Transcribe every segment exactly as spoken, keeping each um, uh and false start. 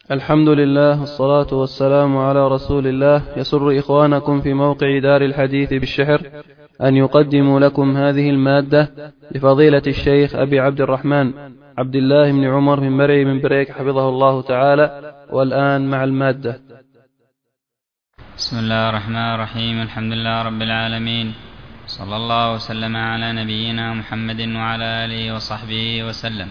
الحمد لله والصلاة والسلام على رسول الله. يسر إخوانكم في موقع دار الحديث بالشحر أن يقدموا لكم هذه المادة لفضيلة الشيخ أبي عبد الرحمن عبد الله بن عمر بن مرعي بن بريك حفظه الله تعالى. والآن مع المادة. بسم الله الرحمن الرحيم. الحمد لله رب العالمين، صلى الله وسلم على نبينا محمد وعلى آله وصحبه وسلم.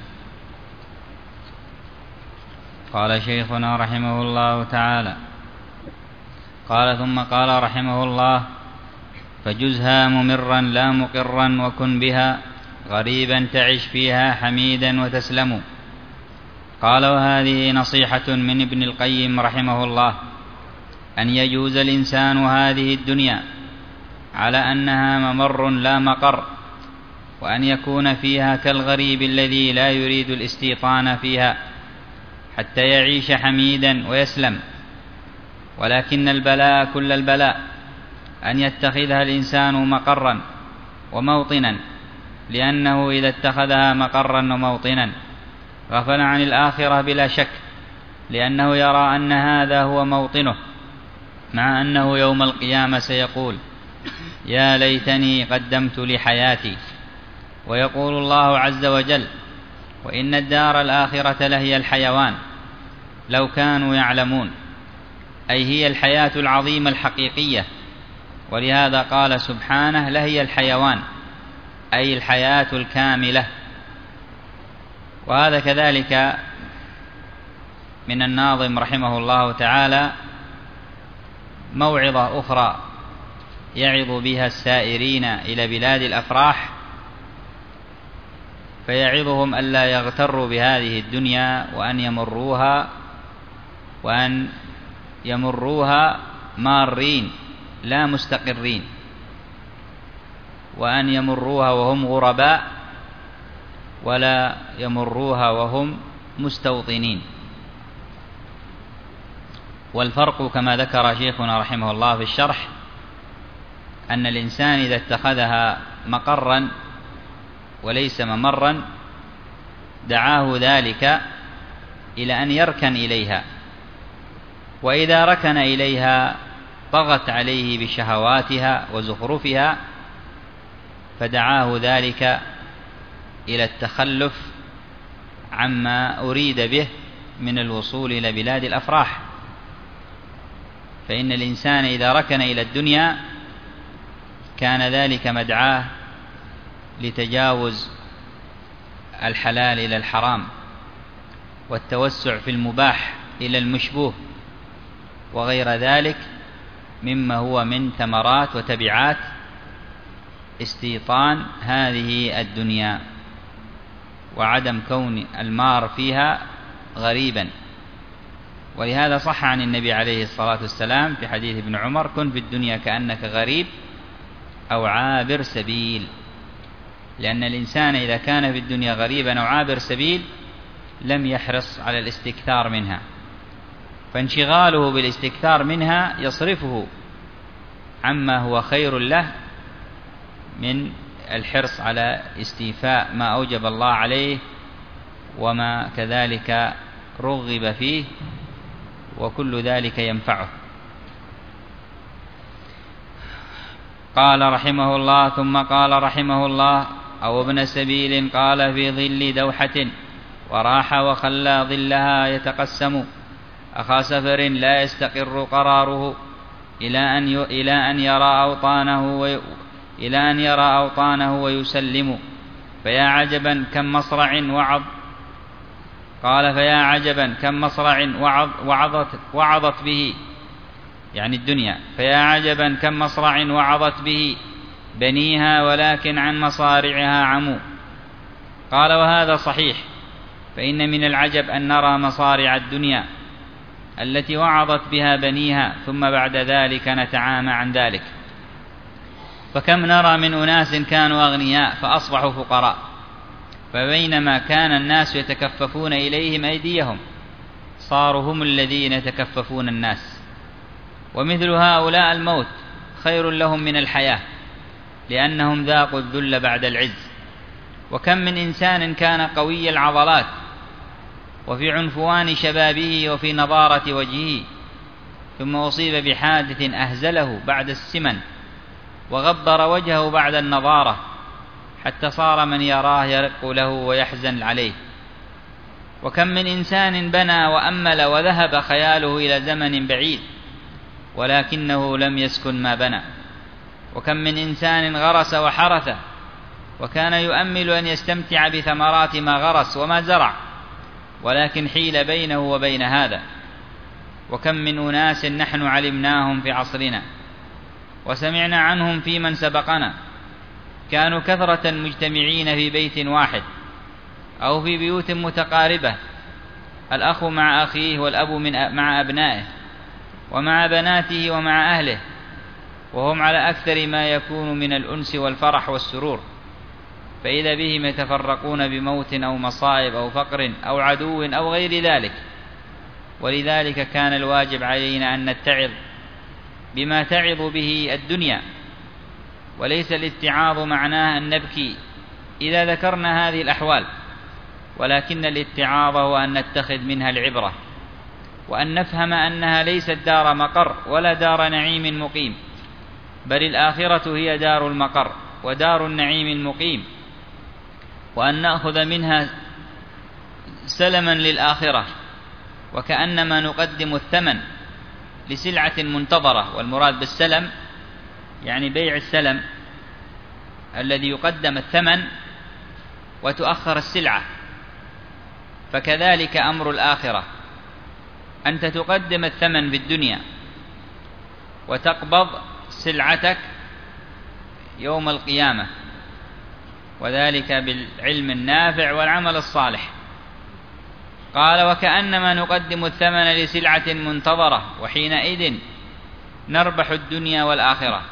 قال شيخنا رحمه الله تعالى: قال ثم قال رحمه الله: فجزها ممرا لا مقرا وكن بها غريبا تعش فيها حميدا وتسلم. قال: وهذه نصيحة من ابن القيم رحمه الله، أن يجوز الإنسان هذه الدنيا على أنها ممر لا مقر، وأن يكون فيها كالغريب الذي لا يريد الاستيطان فيها حتى يعيش حميدا ويسلم. ولكن البلاء كل البلاء أن يتخذها الإنسان مقرا وموطنا، لأنه إذا اتخذها مقرا وموطنا غفل عن الآخرة بلا شك، لأنه يرى أن هذا هو موطنه، مع أنه يوم القيامة سيقول: يا ليتني قدمت لحياتي. ويقول الله عز وجل: وإن الدار الآخرة لهي الحيوان لو كانوا يعلمون، أي هي الحياة العظيمة الحقيقية. ولهذا قال سبحانه: لهي الحيوان، أي الحياة الكاملة. وهذا كذلك من الناظم رحمه الله تعالى موعظة أخرى يعظ بها السائرين إلى بلاد الأفراح، فيعظهم ألا يغتروا بهذه الدنيا، وأن يمروها وأن يمروها مارين لا مستقرين، وأن يمروها وهم غرباء ولا يمروها وهم مستوطنين. والفرق كما ذكر شيخنا رحمه الله في الشرح أن الإنسان إذا اتخذها مقرا وليس ممرا دعاه ذلك إلى أن يركن إليها، وإذا ركن إليها طغت عليه بشهواتها وزخرفها، فدعاه ذلك إلى التخلف عما أريد به من الوصول إلى بلاد الأفراح. فإن الإنسان إذا ركن إلى الدنيا كان ذلك مدعاه لتجاوز الحلال إلى الحرام، والتوسع في المباح إلى المشبوه، وغير ذلك مما هو من ثمرات وتبعات استيطان هذه الدنيا، وعدم كون المار فيها غريبا. ولهذا صح عن النبي عليه الصلاة والسلام في حديث ابن عمر: كن في الدنيا كأنك غريب أو عابر سبيل. لأن الإنسان إذا كان في الدنيا غريبا أو عابر سبيل لم يحرص على الاستكثار منها، فانشغاله بالاستكثار منها يصرفه عما هو خير له من الحرص على استيفاء ما أوجب الله عليه وما كذلك رغب فيه، وكل ذلك ينفعه. قال رحمه الله: ثم قال رحمه الله: أو ابن سبيل قال في ظل دوحة وراح وخلى ظلها يتقسم، أخا سفر لا يستقر قراره إلى أن إلى أن يرى أوطانه وي إلى أن يرى أوطانه ويسلم. فيا عجبا كم مصرع وعظ قال فيا عجبا كم مصرع وعظ وعظت وعظت به، يعني الدنيا. فيا عجبا كم مصرع وعظت به بنيها ولكن عن مصارعها عموا. قال: وهذا صحيح، فإن من العجب أن نرى مصارع الدنيا التي وعظت بها بنيها ثم بعد ذلك نتعامى عن ذلك. فكم نرى من أناس كانوا أغنياء فأصبحوا فقراء، فبينما كان الناس يتكففون إليهم أيديهم صاروا هم الذين يتكففون الناس. ومثل هؤلاء الموت خير لهم من الحياة، لأنهم ذاقوا الذل بعد العز. وكم من إنسان كان قوي العضلات وفي عنفوان شبابه وفي نضارة وجهه، ثم أصيب بحادث أهزله بعد السمن وغبر وجهه بعد النضارة، حتى صار من يراه يرق له ويحزن عليه. وكم من إنسان بنى وأمل وذهب خياله إلى زمن بعيد ولكنه لم يسكن ما بنى. وكم من إنسان غرس وحرث وكان يؤمل أن يستمتع بثمرات ما غرس وما زرع، ولكن حيل بينه وبين هذا. وكم من أناس نحن علمناهم في عصرنا وسمعنا عنهم في من سبقنا، كانوا كثرة مجتمعين في بيت واحد أو في بيوت متقاربة، الأخ مع أخيه والأب من مع أبنائه ومع بناته ومع أهله، وهم على أكثر ما يكون من الأنس والفرح والسرور، فإذا بهم يتفرقون بموت أو مصائب أو فقر أو عدو أو غير ذلك. ولذلك كان الواجب علينا أن نتعظ بما تعظ به الدنيا، وليس الاتعاظ معناه أن نبكي إذا ذكرنا هذه الأحوال، ولكن الاتعاظ هو أن نتخذ منها العبرة، وأن نفهم أنها ليست دار مقر ولا دار نعيم مقيم، بل الآخرة هي دار المقر ودار النعيم المقيم، وأن نأخذ منها سلما للآخرة، وكأنما نقدم الثمن لسلعة منتظرة. والمراد بالسلم يعني بيع السلم الذي يقدم الثمن وتؤخر السلعة، فكذلك أمر الآخرة، أنت تقدم الثمن في الدنيا وتقبض سلعتك يوم القيامة، وذلك بالعلم النافع والعمل الصالح. قال: وكأنما نقدم الثمن لسلعة منتظرة، وحينئذ نربح الدنيا والآخرة،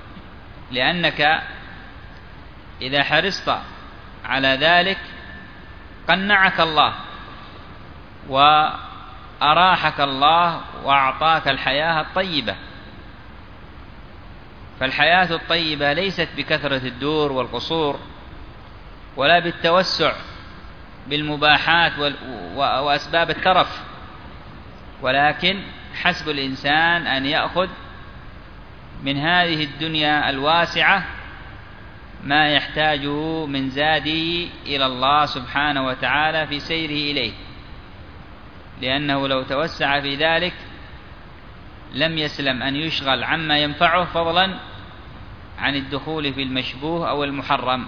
لأنك إذا حرصت على ذلك قنعك الله وأراحك الله وأعطاك الحياة الطيبة. فالحياة الطيبة ليست بكثرة الدور والقصور ولا بالتوسع بالمباحات وأسباب الترف، ولكن حسب الإنسان أن يأخذ من هذه الدنيا الواسعة ما يحتاجه من زاده إلى الله سبحانه وتعالى في سيره إليه، لأنه لو توسع في ذلك لم يسلم أن يشغل عما ينفعه، فضلا عن الدخول في المشبوه أو المحرم.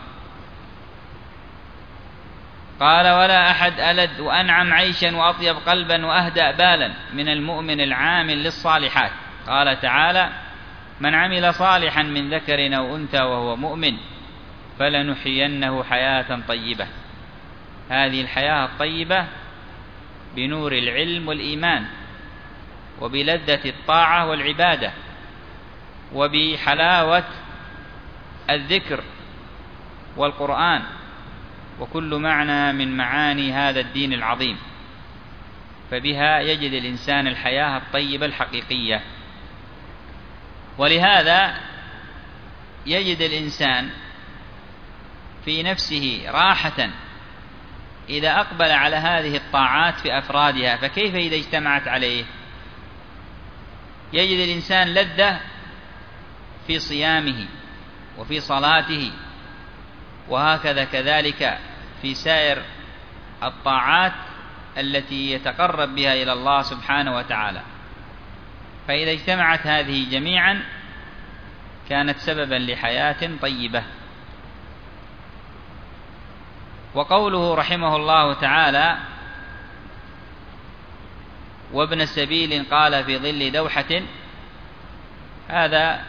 قال: ولا أحد ألد وأنعم عيشا وأطيب قلبا وأهدأ بالا من المؤمن العامل للصالحات. قال تعالى: من عمل صالحا من ذكر أو أنثى وهو مؤمن فلنحيينه حياة طيبة. هذه الحياة الطيبة بنور العلم والإيمان، وبلذة الطاعة والعبادة، وبحلاوة الذكر والقرآن، وكل معنى من معاني هذا الدين العظيم، فبها يجد الإنسان الحياة الطيبة الحقيقية. ولهذا يجد الإنسان في نفسه راحة إذا أقبل على هذه الطاعات في أفرادها، فكيف إذا اجتمعت عليه؟ يجد الإنسان لذة في صيامه وفي صلاته، وهكذا كذلك في سائر الطاعات التي يتقرب بها إلى الله سبحانه وتعالى. فإذا اجتمعت هذه جميعا كانت سببا لحياة طيبة. وقوله رحمه الله تعالى: وابن السبيل قال في ظل دوحة، هذا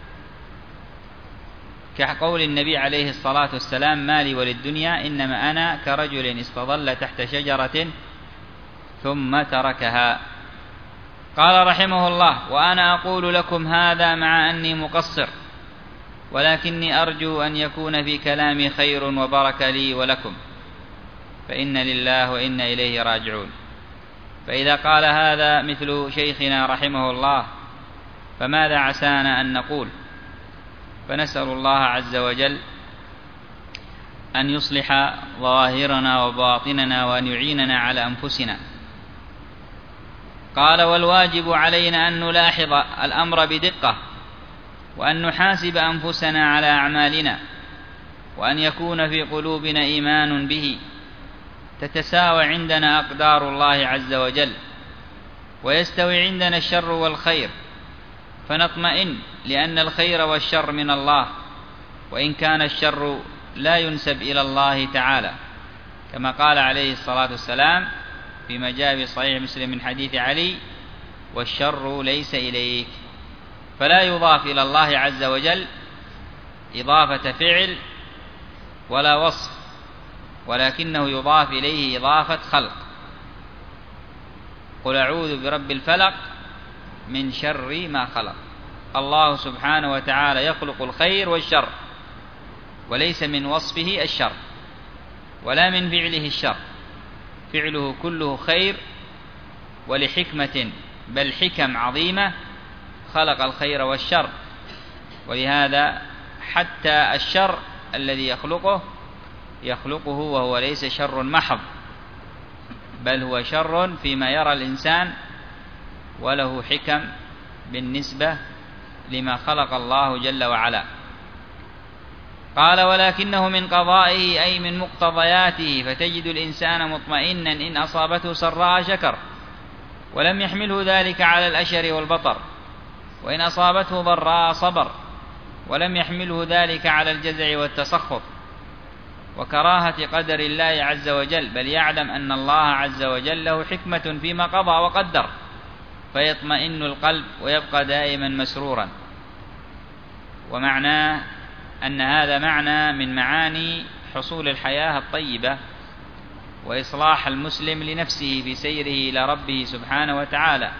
كقول النبي عليه الصلاة والسلام: ما لي وللدنيا إنما أنا كرجل استظل تحت شجرة ثم تركها. قال رحمه الله: وأنا أقول لكم هذا مع أني مقصر، ولكني أرجو أن يكون في كلامي خير وبركة لي ولكم، فإن لله وإنا إليه راجعون. فإذا قال هذا مثل شيخنا رحمه الله فماذا عسانا أن نقول؟ فنسأل الله عز وجل أن يصلح ظواهرنا وباطننا وأن يعيننا على أنفسنا. قال: والواجب علينا أن نلاحظ الأمر بدقة، وأن نحاسب أنفسنا على أعمالنا، وأن يكون في قلوبنا إيمان به، تتساوى عندنا أقدار الله عز وجل، ويستوي عندنا الشر والخير، فنطمئن لأن الخير والشر من الله، وإن كان الشر لا ينسب إلى الله تعالى، كما قال عليه الصلاة والسلام فيما جاء في صحيح مسلم من حديث علي: والشر ليس إليك. فلا يضاف إلى الله عز وجل إضافة فعل ولا وصف، ولكنه يضاف إليه إضافة خلق. قل أعوذ برب الفلق من شر ما خلق. الله سبحانه وتعالى يخلق الخير والشر، وليس من وصفه الشر ولا من فعله الشر، فعله كله خير، ولحكمة بل حكم عظيمة خلق الخير والشر. ولهذا حتى الشر الذي يخلقه يخلقه وهو ليس شر محض، بل هو شر فيما يرى الإنسان، وله حكم بالنسبة لما خلق الله جل وعلا. قال: ولكنه من قضائه أي من مقتضياته، فتجد الإنسان مطمئنا إن أصابته سراء شكر ولم يحمله ذلك على الأشر والبطر، وإن أصابته ضراء صبر ولم يحمله ذلك على الجزع والتسخط وكراهة قدر الله عز وجل، بل يعلم أن الله عز وجل له حكمة فيما قضى وقدر، فيطمئن القلب ويبقى دائما مسرورا. ومعناه أن هذا معنى من معاني حصول الحياة الطيبة وإصلاح المسلم لنفسه في سيره إلى ربه سبحانه وتعالى،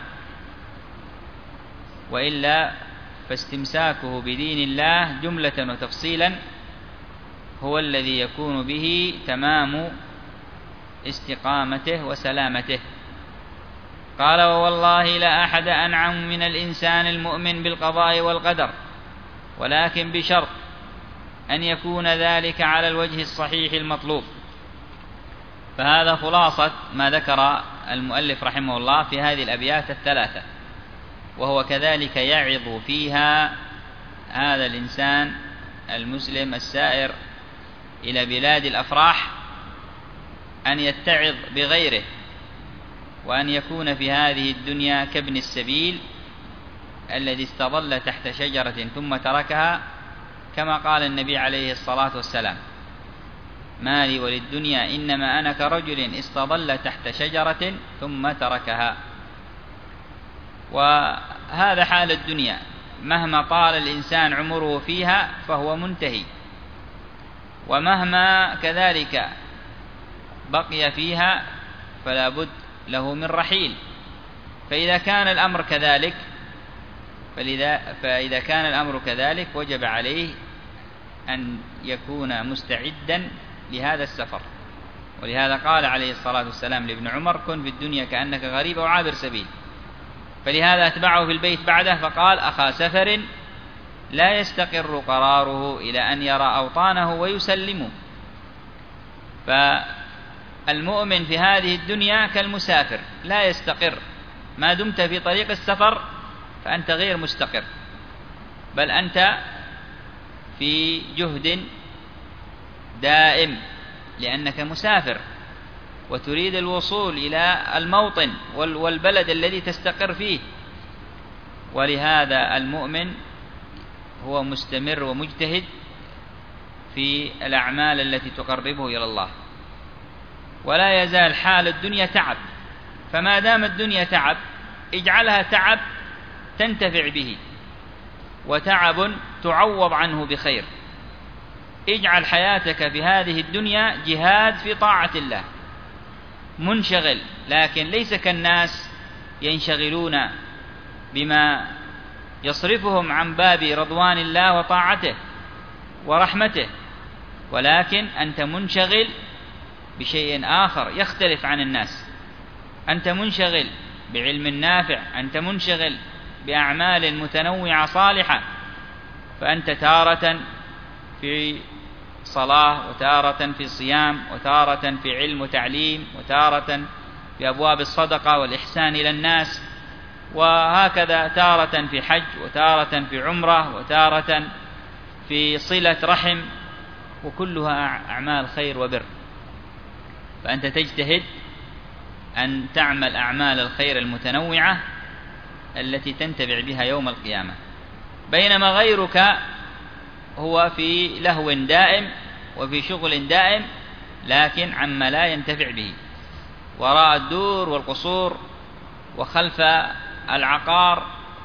وإلا فاستمساكه بدين الله جملة وتفصيلا هو الذي يكون به تمام استقامته وسلامته. قال: ووالله لا أحد أنعم من الإنسان المؤمن بالقضاء والقدر، ولكن بشرط أن يكون ذلك على الوجه الصحيح المطلوب. فهذا خلاصة ما ذكر المؤلف رحمه الله في هذه الأبيات الثلاثة، وهو كذلك يعظ فيها هذا الإنسان المسلم السائر إلى بلاد الأفراح أن يتعظ بغيره، وأن يكون في هذه الدنيا كابن السبيل الذي استظل تحت شجرة ثم تركها، كما قال النبي عليه الصلاة والسلام: ما لي وللدنيا إنما أنا كرجل استظل تحت شجرة ثم تركها. وهذا حال الدنيا، مهما طال الإنسان عمره فيها فهو منتهي، ومهما كذلك بقي فيها فلا بد له من رحيل. فإذا كان الأمر كذلك فلذا فإذا كان الأمر كذلك وجب عليه أن يكون مستعدا لهذا السفر. ولهذا قال عليه الصلاة والسلام لابن عمر: كن في الدنيا كأنك غريب أو عابر سبيل. فلهذا أتبعه في البيت بعده فقال: أخا سفر لا يستقر قراره إلى أن يرى أوطانه ويسلم. فالمؤمن في هذه الدنيا كالمسافر لا يستقر، ما دمت في طريق السفر فأنت غير مستقر، بل أنت في جهد دائم، لأنك مسافر وتريد الوصول إلى الموطن والبلد الذي تستقر فيه. ولهذا المؤمن هو مستمر ومجتهد في الأعمال التي تقربه إلى الله، ولا يزال حال الدنيا تعب. فما دام الدنيا تعب اجعلها تعب تنتفع به، وتعب تعوض عنه بخير. اجعل حياتك في هذه الدنيا جهاد في طاعة الله، منشغل، لكن ليس كالناس ينشغلون بما يصرفهم عن باب رضوان الله وطاعته ورحمته، ولكن أنت منشغل بشيء آخر يختلف عن الناس. أنت منشغل بعلم نافع، أنت منشغل بأعمال متنوعة صالحة، فأنت تارة في صلاة، وتارة في صيام، وتارة في علم وتعليم، وتارة في أبواب الصدقة والإحسان إلى الناس، وهكذا تارة في حج، وتارة في عمرة، وتارة في صلة رحم، وكلها أعمال خير وبر. فأنت تجتهد أن تعمل أعمال الخير المتنوعة التي تنتفع بها يوم القيامة، بينما غيرك هو في لهو دائم وفي شغل دائم، لكن عما لا ينتفع به، وراء الدور والقصور وخلف العقار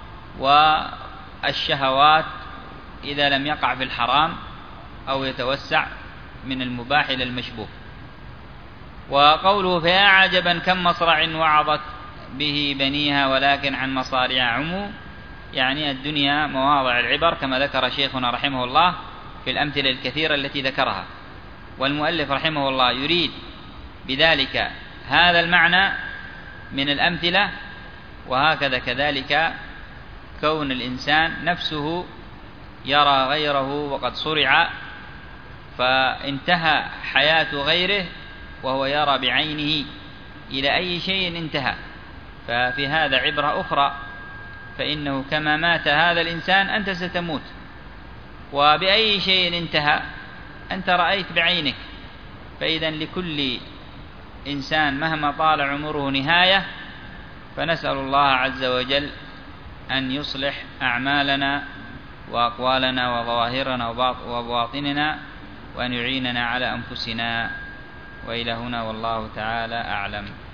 والشهوات إذا لم يقع في الحرام أو يتوسع من المباح إلى المشبوه. وقوله فيا عجبا كم مصرع وعظت به بنيها ولكن عن مصارع عمو، يعني الدنيا مواضع العبر كما ذكر شيخنا رحمه الله في الأمثلة الكثيرة التي ذكرها. والمؤلف رحمه الله يريد بذلك هذا المعنى من الأمثلة. وهكذا كذلك كون الإنسان نفسه يرى غيره وقد صرع فانتهى حياة غيره وهو يرى بعينه إلى أي شيء انتهى، ففي هذا عبرة أخرى، فإنه كما مات هذا الإنسان أنت ستموت، وبأي شيء انتهى أنت رأيت بعينك. فإذا لكل إنسان مهما طال عمره نهاية، فنسأل الله عز وجل أن يصلح أعمالنا وأقوالنا وظواهرنا وبواطننا، وأن يعيننا على أنفسنا. وإلى هنا والله تعالى أعلم.